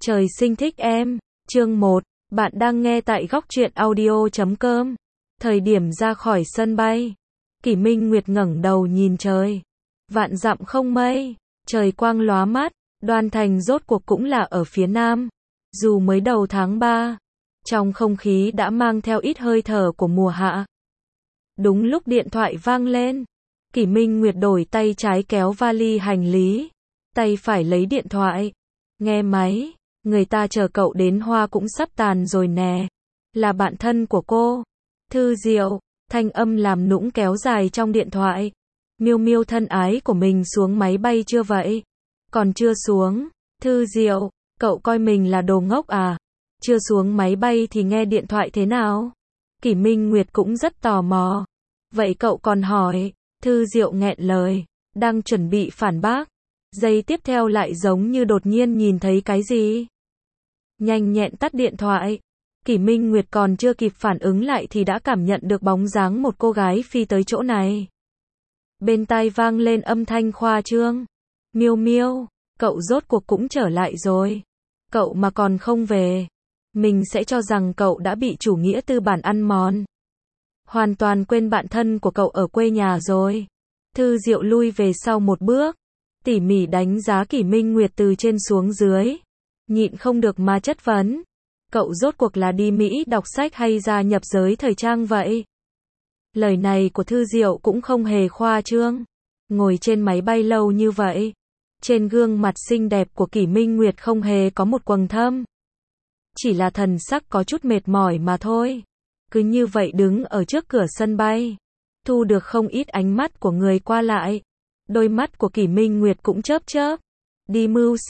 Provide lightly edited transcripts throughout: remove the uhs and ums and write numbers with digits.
Trời sinh thích em. Chương 1. Bạn đang nghe tại góc truyện audio.com. Thời điểm ra khỏi sân bay, Kỷ Minh Nguyệt ngẩng đầu nhìn trời. Vạn dặm không mây, trời quang lóa mắt, Đoan Thành rốt cuộc cũng là ở phía nam. Dù mới đầu tháng 3, trong không khí đã mang theo ít hơi thở của mùa hạ. Đúng lúc điện thoại vang lên, Kỷ Minh Nguyệt đổi tay trái kéo vali hành lý, tay phải lấy điện thoại. Nghe máy, người ta chờ cậu đến hoa cũng sắp tàn rồi nè. Là bạn thân của cô, Thư Diệu. Thanh âm làm nũng kéo dài trong điện thoại. Miêu Miêu thân ái của mình xuống máy bay chưa vậy? Còn chưa xuống. Thư Diệu, cậu coi mình là đồ ngốc à? Chưa xuống máy bay thì nghe điện thoại thế nào? Kỷ Minh Nguyệt cũng rất tò mò. Vậy cậu còn hỏi? Thư Diệu nghẹn lời, đang chuẩn bị phản bác. Giây tiếp theo lại giống như đột nhiên nhìn thấy cái gì. Nhanh nhẹn tắt điện thoại. Kỷ Minh Nguyệt còn chưa kịp phản ứng lại thì đã cảm nhận được bóng dáng một cô gái phi tới chỗ này. Bên tai vang lên âm thanh khoa trương. Miêu Miêu, cậu rốt cuộc cũng trở lại rồi. Cậu mà còn không về, mình sẽ cho rằng cậu đã bị chủ nghĩa tư bản ăn mòn. Hoàn toàn quên bạn thân của cậu ở quê nhà rồi. Thư Diệu lui về sau một bước, tỉ mỉ đánh giá Kỷ Minh Nguyệt từ trên xuống dưới. Nhịn không được mà chất vấn. Cậu rốt cuộc là đi Mỹ đọc sách hay gia nhập giới thời trang vậy? Lời này của Thư Diệu cũng không hề khoa trương. Ngồi trên máy bay lâu như vậy, trên gương mặt xinh đẹp của Kỷ Minh Nguyệt không hề có một quầng thâm. Chỉ là thần sắc có chút mệt mỏi mà thôi. Cứ như vậy đứng ở trước cửa sân bay, thu được không ít ánh mắt của người qua lại. Đôi mắt của Kỷ Minh Nguyệt cũng chớp chớp. Đi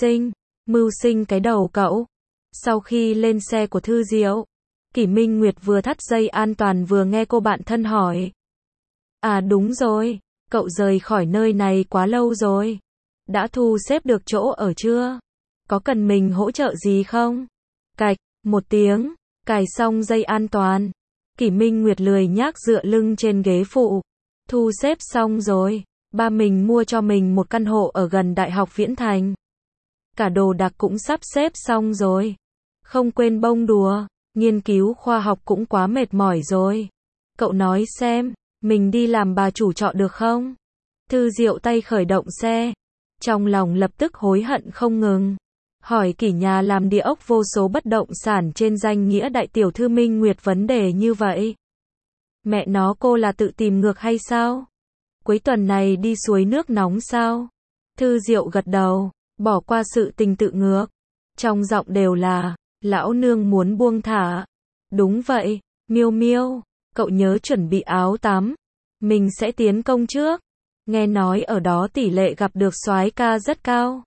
mưu sinh cái đầu cậu. Sau khi lên xe của Thư Diệu, Kỷ Minh Nguyệt vừa thắt dây an toàn vừa nghe cô bạn thân hỏi. À đúng rồi, cậu rời khỏi nơi này quá lâu rồi. Đã thu xếp được chỗ ở chưa? Có cần mình hỗ trợ gì không? Cạch, một tiếng, cài xong dây an toàn. Kỷ Minh Nguyệt lười nhác dựa lưng trên ghế phụ. Thu xếp xong rồi, ba mình mua cho mình một căn hộ ở gần Đại học Viễn Thành. Cả đồ đạc cũng sắp xếp xong rồi. Không quên bông đùa, nghiên cứu khoa học cũng quá mệt mỏi rồi. Cậu nói xem, mình đi làm bà chủ trọ được không? Thư Diệu tay khởi động xe, trong lòng lập tức hối hận không ngừng. Hỏi Kỷ nhà làm địa ốc vô số bất động sản trên danh nghĩa đại tiểu thư Minh Nguyệt vấn đề như vậy. Mẹ nó, cô là tự tìm ngược hay sao? Cuối tuần này đi suối nước nóng sao? Thư Diệu gật đầu, bỏ qua sự tình tự ngược. Trong giọng đều là, lão nương muốn buông thả. Đúng vậy, Miêu Miêu, cậu nhớ chuẩn bị áo tắm. Mình sẽ tiến công trước. Nghe nói ở đó tỷ lệ gặp được soái ca rất cao.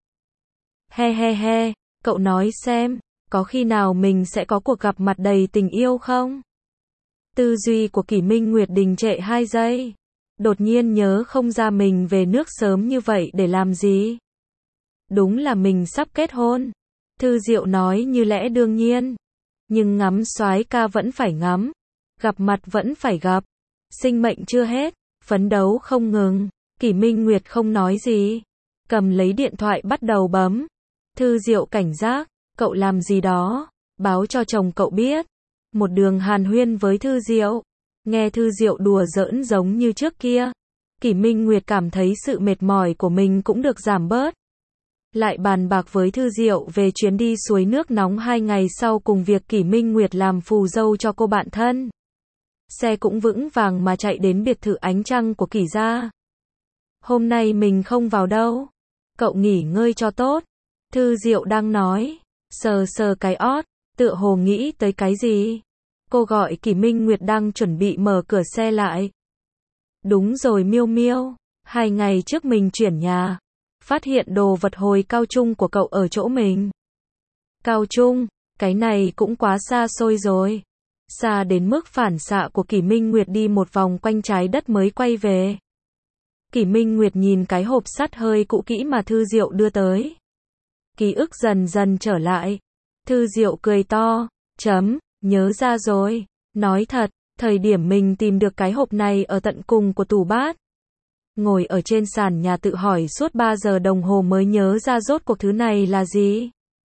He, cậu nói xem, có khi nào mình sẽ có cuộc gặp mặt đầy tình yêu không? Tư duy của Kỷ Minh Nguyệt đình trệ 2 giây. Đột nhiên nhớ không ra mình về nước sớm như vậy để làm gì. Đúng là mình sắp kết hôn. Thư Diệu nói như lẽ đương nhiên. Nhưng ngắm soái ca vẫn phải ngắm. Gặp mặt vẫn phải gặp. Sinh mệnh chưa hết. Phấn đấu không ngừng. Kỷ Minh Nguyệt không nói gì. Cầm lấy điện thoại bắt đầu bấm. Thư Diệu cảnh giác. Cậu làm gì đó. Báo cho chồng cậu biết. Một đường hàn huyên với Thư Diệu. Nghe Thư Diệu đùa giỡn giống như trước kia. Kỷ Minh Nguyệt cảm thấy sự mệt mỏi của mình cũng được giảm bớt. Lại bàn bạc với Thư Diệu về chuyến đi suối nước nóng 2 ngày sau cùng việc Kỷ Minh Nguyệt làm phù dâu cho cô bạn thân. Xe cũng vững vàng mà chạy đến biệt thự ánh trăng của Kỷ gia. Hôm nay mình không vào đâu. Cậu nghỉ ngơi cho tốt. Thư Diệu đang nói. Sờ cái ót. Tựa hồ nghĩ tới cái gì. Cô gọi Kỷ Minh Nguyệt đang chuẩn bị mở cửa xe lại. Đúng rồi Miêu Miêu. 2 ngày trước mình chuyển nhà. Phát hiện đồ vật hồi cao trung của cậu ở chỗ mình. Cao trung, cái này cũng quá xa xôi rồi. Xa đến mức phản xạ của Kỷ Minh Nguyệt đi một vòng quanh trái đất mới quay về. Kỷ Minh Nguyệt nhìn cái hộp sắt hơi cũ kỹ mà Thư Diệu đưa tới. Ký ức dần dần trở lại. Thư Diệu cười to, nhớ ra rồi. Nói thật, thời điểm mình tìm được cái hộp này ở tận cùng của tủ bát. Ngồi ở trên sàn nhà tự hỏi suốt 3 giờ đồng hồ mới nhớ ra rốt cuộc thứ này là gì.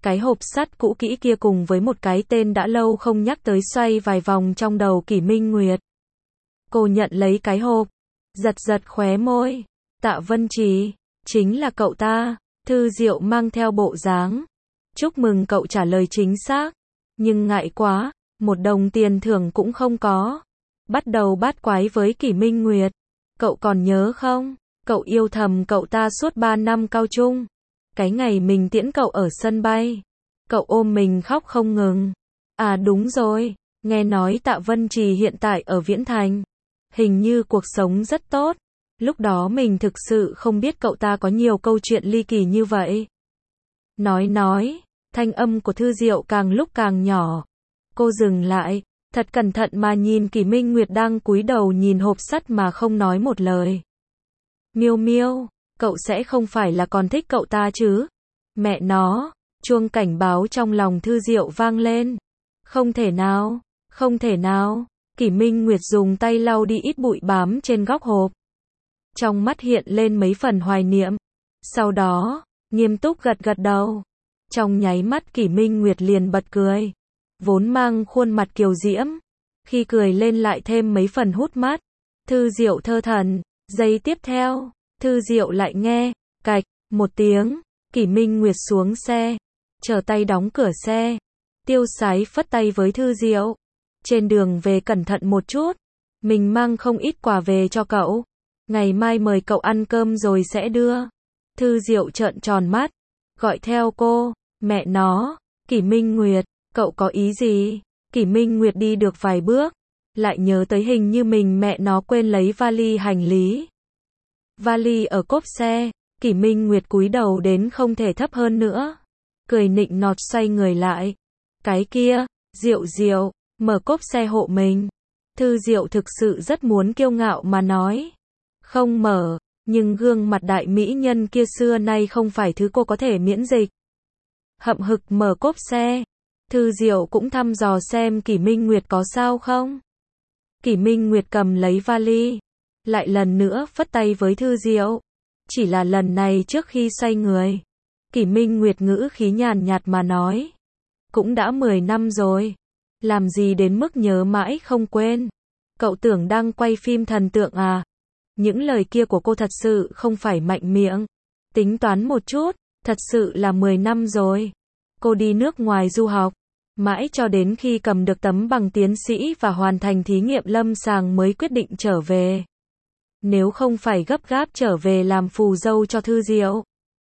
Cái hộp sắt cũ kỹ kia cùng với một cái tên đã lâu không nhắc tới xoay vài vòng trong đầu Kỷ Minh Nguyệt. Cô nhận lấy cái hộp, giật giật khóe môi. Tạ Vân Trì, chính là cậu ta. Thư Diệu mang theo bộ dáng. Chúc mừng cậu trả lời chính xác. Nhưng ngại quá, 1 đồng tiền thưởng cũng không có. Bắt đầu bát quái với Kỷ Minh Nguyệt. Cậu còn nhớ không? Cậu yêu thầm cậu ta suốt 3 năm cao trung. Cái ngày mình tiễn cậu ở sân bay. Cậu ôm mình khóc không ngừng. À đúng rồi, nghe nói Tạ Vân Trì hiện tại ở Viễn Thành. Hình như cuộc sống rất tốt. Lúc đó mình thực sự không biết cậu ta có nhiều câu chuyện ly kỳ như vậy. Nói, thanh âm của Thư Diệu càng lúc càng nhỏ. Cô dừng lại, thật cẩn thận mà nhìn Kỷ Minh Nguyệt đang cúi đầu nhìn hộp sắt mà không nói một lời. Miêu Miêu, cậu sẽ không phải là còn thích cậu ta chứ? Mẹ nó, chuông cảnh báo trong lòng Thư Diệu vang lên. Không thể nào, không thể nào. Kỷ Minh Nguyệt dùng tay lau đi ít bụi bám trên góc hộp. Trong mắt hiện lên mấy phần hoài niệm. Sau đó, nghiêm túc gật gật đầu. Trong nháy mắt Kỷ Minh Nguyệt liền bật cười. Vốn mang khuôn mặt kiều diễm. Khi cười lên lại thêm mấy phần hút mắt. Thư Diệu thơ thẩn. Giây tiếp theo, Thư Diệu lại nghe, cạch, một tiếng. Kỷ Minh Nguyệt xuống xe. Chờ tay đóng cửa xe. Tiêu sái phất tay với Thư Diệu. Trên đường về cẩn thận một chút. Mình mang không ít quà về cho cậu. Ngày mai mời cậu ăn cơm rồi sẽ đưa. Thư Diệu trợn tròn mắt. Gọi theo cô. Mẹ nó. Kỷ Minh Nguyệt. Cậu có ý gì? Kỷ Minh Nguyệt đi được vài bước. Lại nhớ tới hình như mẹ nó quên lấy vali hành lý. Vali ở cốp xe. Kỷ Minh Nguyệt cúi đầu đến không thể thấp hơn nữa. Cười nịnh nọt xoay người lại. Cái kia, Diệu Diệu, mở cốp xe hộ mình. Thư Diệu thực sự rất muốn kiêu ngạo mà nói. Không mở, nhưng gương mặt đại mỹ nhân kia xưa nay không phải thứ cô có thể miễn dịch. Hậm hực mở cốp xe. Thư Diệu cũng thăm dò xem Kỷ Minh Nguyệt có sao không. Kỷ Minh Nguyệt cầm lấy vali. Lại lần nữa phất tay với Thư Diệu. Chỉ là lần này trước khi xoay người. Kỷ Minh Nguyệt ngữ khí nhàn nhạt mà nói. Cũng đã 10 năm rồi. Làm gì đến mức nhớ mãi không quên. Cậu tưởng đang quay phim thần tượng à? Những lời kia của cô thật sự không phải mạnh miệng. Tính toán một chút, thật sự là 10 năm rồi. Cô đi nước ngoài du học. Mãi cho đến khi cầm được tấm bằng tiến sĩ và hoàn thành thí nghiệm lâm sàng mới quyết định trở về. Nếu không phải gấp gáp trở về làm phù dâu cho Thư Diệu.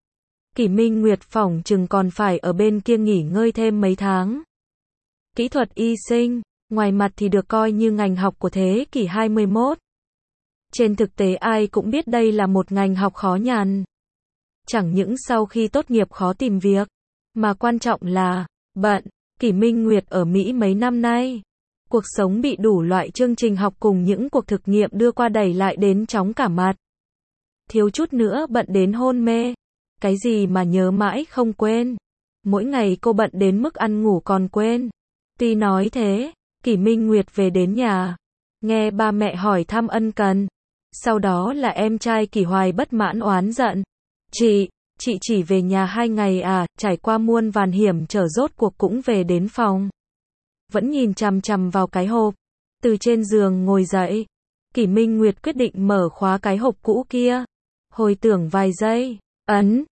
Kỷ Minh Nguyệt phỏng chừng còn phải ở bên kia nghỉ ngơi thêm mấy tháng. Kỹ thuật y sinh, ngoài mặt thì được coi như ngành học của thế kỷ 21. Trên thực tế ai cũng biết đây là một ngành học khó nhằn. Chẳng những sau khi tốt nghiệp khó tìm việc, mà quan trọng là, bận. Kỷ Minh Nguyệt ở Mỹ mấy năm nay. Cuộc sống bị đủ loại chương trình học cùng những cuộc thực nghiệm đưa qua đẩy lại đến chóng cả mặt. Thiếu chút nữa bận đến hôn mê. Cái gì mà nhớ mãi không quên. Mỗi ngày cô bận đến mức ăn ngủ còn quên. Tuy nói thế, Kỷ Minh Nguyệt về đến nhà. Nghe ba mẹ hỏi thăm ân cần. Sau đó là em trai Kỷ Hoài bất mãn oán giận. Chị chỉ về nhà 2 ngày à, trải qua muôn vàn hiểm trở rốt cuộc cũng về đến phòng. Vẫn nhìn chằm chằm vào cái hộp. Từ trên giường ngồi dậy. Kỷ Minh Nguyệt quyết định mở khóa cái hộp cũ kia. Hồi tưởng vài giây. Ấn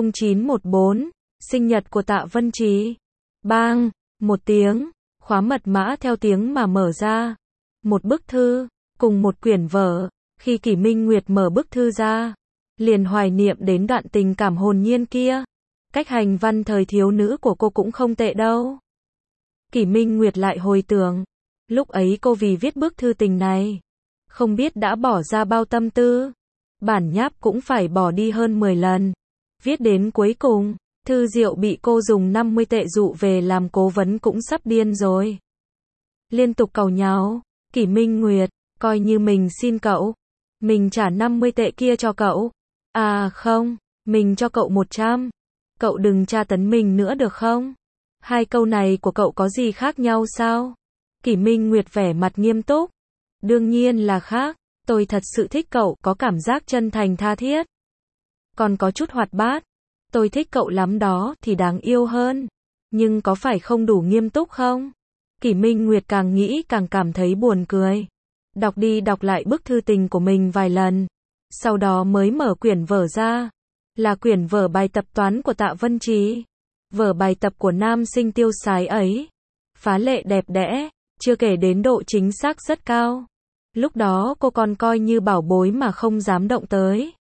0914. Sinh nhật của Tạ Vân Trì. Bang. Một tiếng. Khóa mật mã theo tiếng mà mở ra. Một bức thư. Cùng một quyển vở. Khi Kỷ Minh Nguyệt mở bức thư ra. Liền hoài niệm đến đoạn tình cảm hồn nhiên kia. Cách hành văn thời thiếu nữ của cô cũng không tệ đâu. Kỷ Minh Nguyệt lại hồi tưởng. Lúc ấy cô vì viết bức thư tình này. Không biết đã bỏ ra bao tâm tư. Bản nháp cũng phải bỏ đi hơn 10 lần. Viết đến cuối cùng. Thư Diệu bị cô dùng 50 tệ dụ về làm cố vấn cũng sắp điên rồi. Liên tục càu nháo. Kỷ Minh Nguyệt, coi như mình xin cậu. Mình trả 50 tệ kia cho cậu. À không, mình cho cậu 100. Cậu đừng tra tấn mình nữa được không? Hai câu này của cậu có gì khác nhau sao? Kỷ Minh Nguyệt vẻ mặt nghiêm túc. Đương nhiên là khác. Tôi thật sự thích cậu có cảm giác chân thành tha thiết. Còn có chút hoạt bát. Tôi thích cậu lắm đó thì đáng yêu hơn. nhưng có phải không đủ nghiêm túc không? Kỷ Minh Nguyệt càng nghĩ càng cảm thấy buồn cười. Đọc đi đọc lại bức thư tình của mình vài lần, sau đó mới mở quyển vở ra. Là quyển vở bài tập toán của Tạ Vân Trì. Vở bài tập của nam sinh tiêu sái ấy. Phá lệ đẹp đẽ, chưa kể đến độ chính xác rất cao. Lúc đó cô còn coi như bảo bối mà không dám động tới.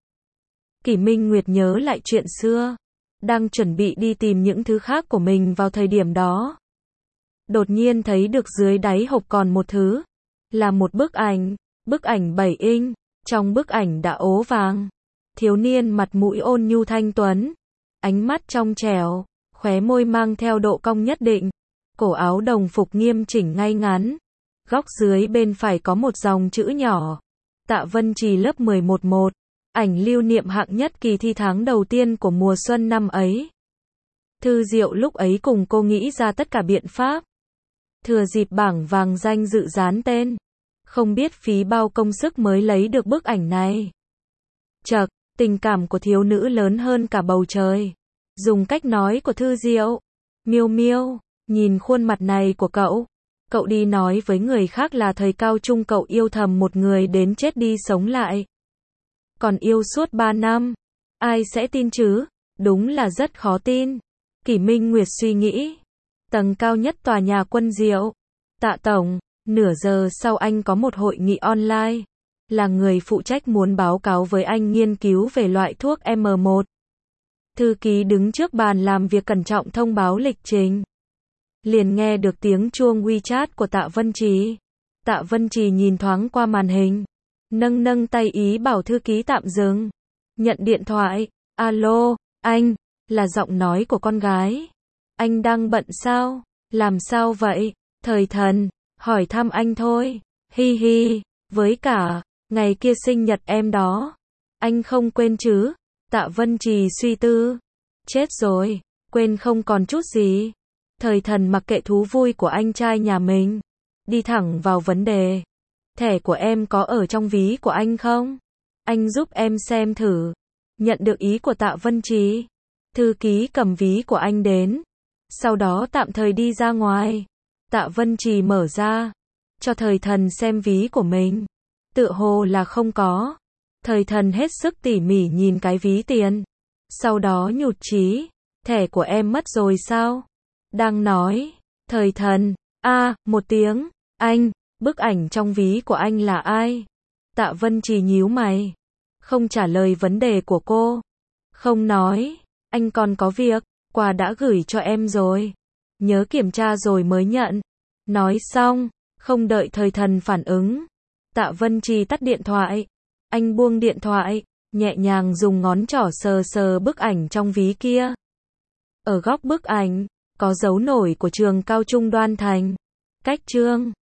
Kỷ Minh Nguyệt nhớ lại chuyện xưa, đang chuẩn bị đi tìm những thứ khác của mình vào thời điểm đó. Đột nhiên thấy được dưới đáy hộp còn một thứ, là một bức ảnh 7 inch, trong bức ảnh đã ố vàng. Thiếu niên mặt mũi ôn nhu thanh tuấn, ánh mắt trong trẻo, khóe môi mang theo độ cong nhất định, cổ áo đồng phục nghiêm chỉnh ngay ngắn. Góc dưới bên phải có một dòng chữ nhỏ, Tạ Vân Trì lớp 11-1, ảnh lưu niệm hạng nhất kỳ thi tháng đầu tiên của mùa xuân năm ấy. Thư Diệu lúc ấy cùng cô nghĩ ra tất cả biện pháp. Thừa dịp bảng vàng danh dự dán tên, không biết phí bao công sức mới lấy được bức ảnh này. Chậc, tình cảm của thiếu nữ lớn hơn cả bầu trời. Dùng cách nói của Thư Diệu, Miêu Miêu, nhìn khuôn mặt này của cậu. Cậu đi nói với người khác là thời cao trung cậu yêu thầm một người đến chết đi sống lại. Còn yêu suốt 3 năm. Ai sẽ tin chứ? Đúng là rất khó tin. Kỷ Minh Nguyệt suy nghĩ. Tầng cao nhất tòa nhà Quân Diệu. Tạ Tổng, nửa giờ sau anh có một hội nghị online. Là người phụ trách muốn báo cáo với anh nghiên cứu về loại thuốc M1. Thư ký đứng trước bàn làm việc cẩn trọng thông báo lịch trình. Liền nghe được tiếng chuông WeChat của Tạ Vân Trì. Tạ Vân Trì nhìn thoáng qua màn hình, nâng tay ý bảo thư ký tạm dừng. Nhận điện thoại, alo, anh, là giọng nói của con gái. Anh đang bận sao? Làm sao vậy? Thời Thần, hỏi thăm anh thôi. Hi hi, với cả, ngày kia sinh nhật em đó. Anh không quên chứ? Tạ Vân Trì suy tư. Chết rồi, quên không còn chút gì. Thời Thần mặc kệ thú vui của anh trai nhà mình, đi thẳng vào vấn đề. Thẻ của em có ở trong ví của anh không? Anh giúp em xem thử. Nhận được ý của Tạ Vân Trì, thư ký cầm ví của anh đến, sau đó tạm thời đi ra ngoài. Tạ Vân Trì mở ra, cho Thời Thần xem ví của mình. Tựa hồ là không có. Thời Thần hết sức tỉ mỉ nhìn cái ví tiền, sau đó nhụt chí. Thẻ của em mất rồi sao? Đang nói. Thời Thần, một tiếng. Anh, bức ảnh trong ví của anh là ai? Tạ Vân Trì nhíu mày, không trả lời vấn đề của cô. Không nói, anh còn có việc, quà đã gửi cho em rồi. Nhớ kiểm tra rồi mới nhận. Nói xong, không đợi Thời Thần phản ứng, Tạ Vân Trì tắt điện thoại. Anh buông điện thoại, nhẹ nhàng dùng ngón trỏ sờ sờ bức ảnh trong ví kia. Ở góc bức ảnh, có dấu nổi của trường cao trung Đoan Thành. Cách chương